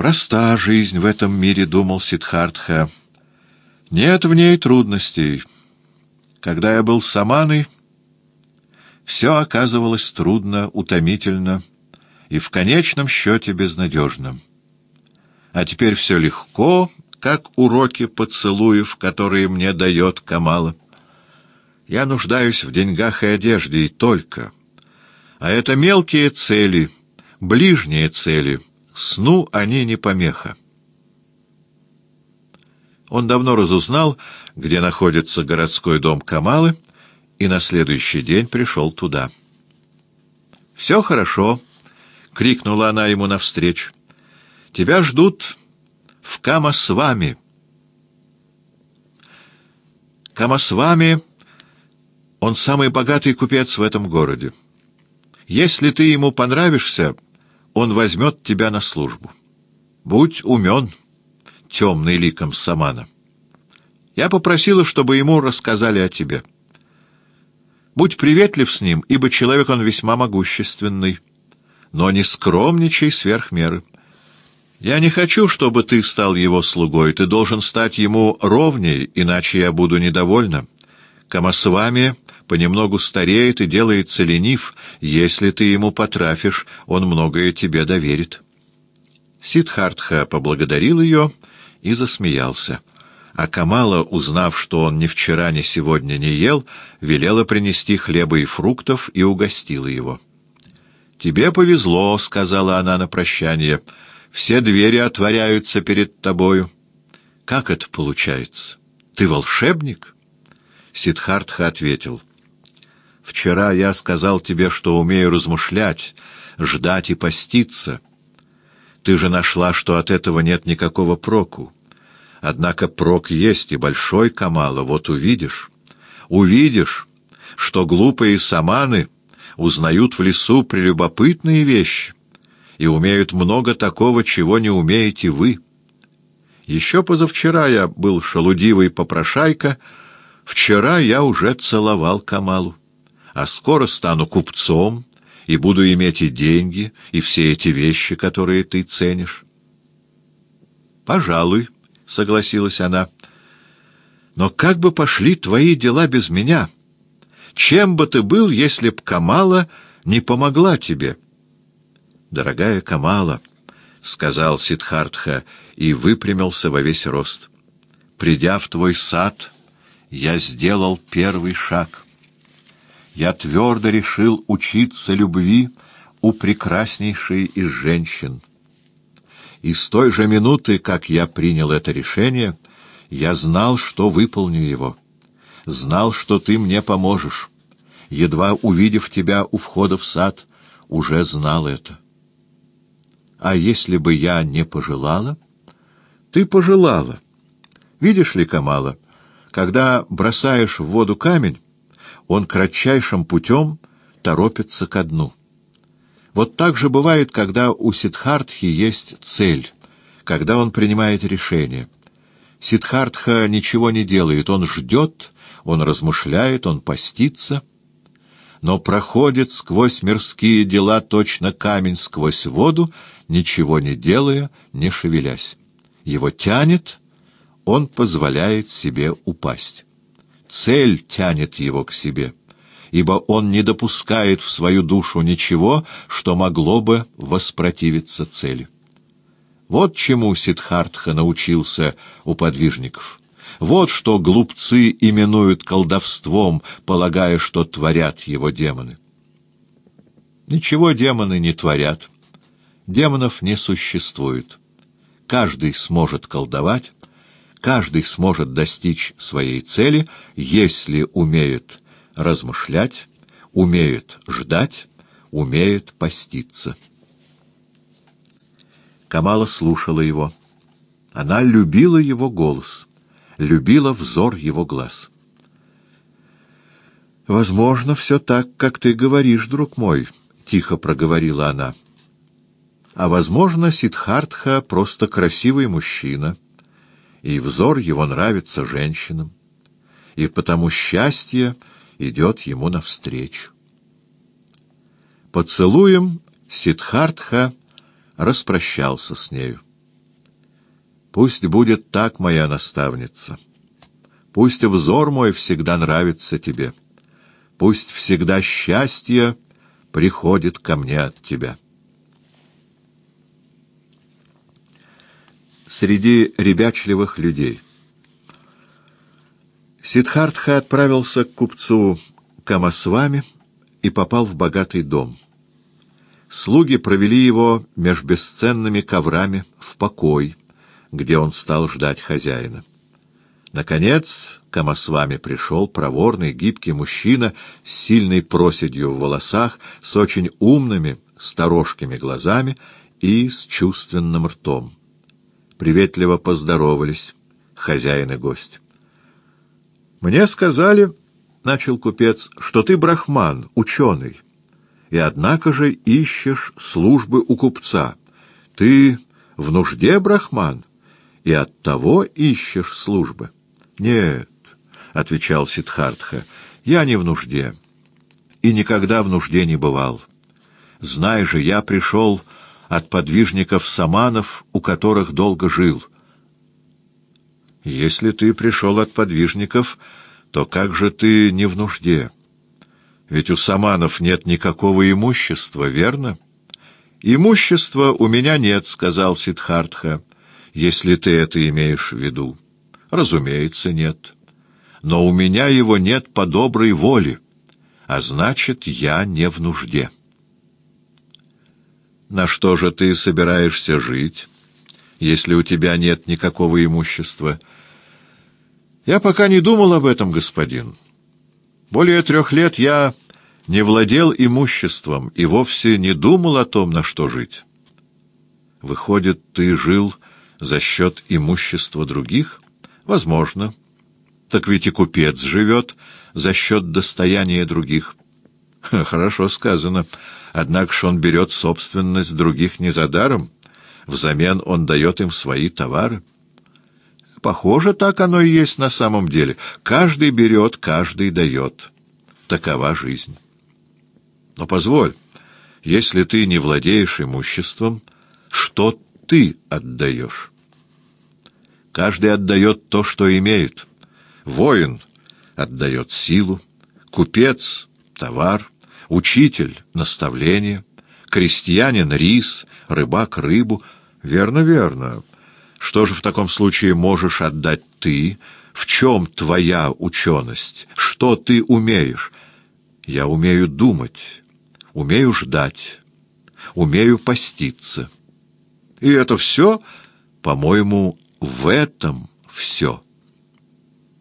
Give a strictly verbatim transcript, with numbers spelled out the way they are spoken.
Проста жизнь в этом мире, — думал Сиддхартха. Нет в ней трудностей. Когда я был саманой, все оказывалось трудно, утомительно и в конечном счете безнадежно. А теперь все легко, как уроки поцелуев, которые мне дает Камала. Я нуждаюсь в деньгах и одежде, и только. А это мелкие цели, ближние цели. Сну они не помеха. Он давно разузнал, где находится городской дом Камалы, и на следующий день пришел туда. «Все хорошо», — крикнула она ему навстречу. «Тебя ждут в Камасвами». Камасвами — он самый богатый купец в этом городе. Если ты ему понравишься, он возьмет тебя на службу. Будь умен, темный ликом самана. Я попросила, чтобы ему рассказали о тебе. Будь приветлив с ним, ибо человек он весьма могущественный, но не скромничай сверх меры. Я не хочу, чтобы ты стал его слугой, ты должен стать ему ровней, иначе я буду недовольна. Камасвами понемногу стареет и делается ленив. Если ты ему потрафишь, он многое тебе доверит». Сиддхартха поблагодарил ее и засмеялся. А Камала, узнав, что он ни вчера, ни сегодня не ел, велела принести хлеба и фруктов и угостила его. «Тебе повезло», — сказала она на прощание, — «все двери отворяются перед тобою». «Как это получается? Ты волшебник?» Сиддхартха ответил: «Вчера я сказал тебе, что умею размышлять, ждать и поститься. Ты же нашла, что от этого нет никакого проку. Однако прок есть и большой, Камала, вот увидишь. Увидишь, что глупые саманы узнают в лесу прелюбопытные вещи и умеют много такого, чего не умеете вы. Еще позавчера я был шалудивый попрошайка, вчера я уже целовал Камалу, а скоро стану купцом и буду иметь и деньги, и все эти вещи, которые ты ценишь». «Пожалуй», — согласилась она, — «но как бы пошли твои дела без меня? Чем бы ты был, если б Камала не помогла тебе?» «Дорогая Камала», — сказал Сиддхартха и выпрямился во весь рост, — «придя в твой сад, я сделал первый шаг. Я твердо решил учиться любви у прекраснейшей из женщин. И с той же минуты, как я принял это решение, я знал, что выполню его. Знал, что ты мне поможешь. Едва увидев тебя у входа в сад, уже знал это. А если бы я не пожелала? Ты пожелала. Видишь ли, Камала, когда бросаешь в воду камень, он кратчайшим путем торопится ко дну. Вот так же бывает, когда у Сиддхартхи есть цель, когда он принимает решение. Сиддхартха ничего не делает, он ждет, он размышляет, он постится, но проходит сквозь мирские дела точно камень сквозь воду, ничего не делая, не шевелясь. Его тянет, он позволяет себе упасть. Цель тянет его к себе, ибо он не допускает в свою душу ничего, что могло бы воспротивиться цели. Вот чему Сиддхартха научился у подвижников. Вот что глупцы именуют колдовством, полагая, что творят его демоны. Ничего демоны не творят. Демонов не существует. Каждый сможет колдовать, каждый сможет достичь своей цели, если умеет размышлять, умеет ждать, умеет поститься. Камала слушала его. Она любила его голос, любила взор его глаз. «Возможно, все так, как ты говоришь, друг мой», — тихо проговорила она. «А возможно, Сиддхартха просто красивый мужчина, и взор его нравится женщинам, и потому счастье идет ему навстречу». Поцелуем Сиддхартха распрощался с нею. Пусть будет так, моя наставница. Пусть взор мой всегда нравится тебе. Пусть всегда счастье приходит ко мне от тебя. Среди ребячливых людей. Сиддхартха отправился к купцу Камасвами и попал в богатый дом. Слуги провели его меж бесценными коврами в покой, где он стал ждать хозяина. Наконец, Камасвами пришел проворный, гибкий мужчина с сильной проседью в волосах, с очень умными, сторожкими глазами и с чувственным ртом. Приветливо поздоровались хозяин и гость. «Мне сказали, — начал купец, — что ты брахман, ученый, и однако же ищешь службы у купца. Ты в нужде, брахман, и оттого ищешь службы». «Нет, — отвечал Сиддхартха, — я не в нужде, и никогда в нужде не бывал. Знай же, я пришел от подвижников-саманов, у которых долго жил». «Если ты пришел от подвижников, то как же ты не в нужде? Ведь у саманов нет никакого имущества, верно?» «Имущества у меня нет, — сказал Сиддхартха, — если ты это имеешь в виду. Разумеется, нет. Но у меня его нет по доброй воле, а значит, я не в нужде». «На что же ты собираешься жить, если у тебя нет никакого имущества?» «Я пока не думал об этом, господин. Более трех лет я не владел имуществом и вовсе не думал о том, на что жить». «Выходит, ты жил за счет имущества других?» «Возможно. Так ведь и купец живет за счет достояния других». «Хорошо сказано. Однако ж он берет собственность других не за даром. Взамен он дает им свои товары». «Похоже, так оно и есть на самом деле. Каждый берет, каждый дает. Такова жизнь». «Но позволь, если ты не владеешь имуществом, что ты отдаешь?» «Каждый отдает то, что имеет. Воин отдает силу, купец — товар, учитель — наставление, крестьянин — рис, рыбак — рыбу». «Верно, верно. Что же в таком случае можешь отдать ты? В чем твоя ученость? Что ты умеешь?» «Я умею думать, умею ждать, умею поститься». «И это все, по-моему, в этом все».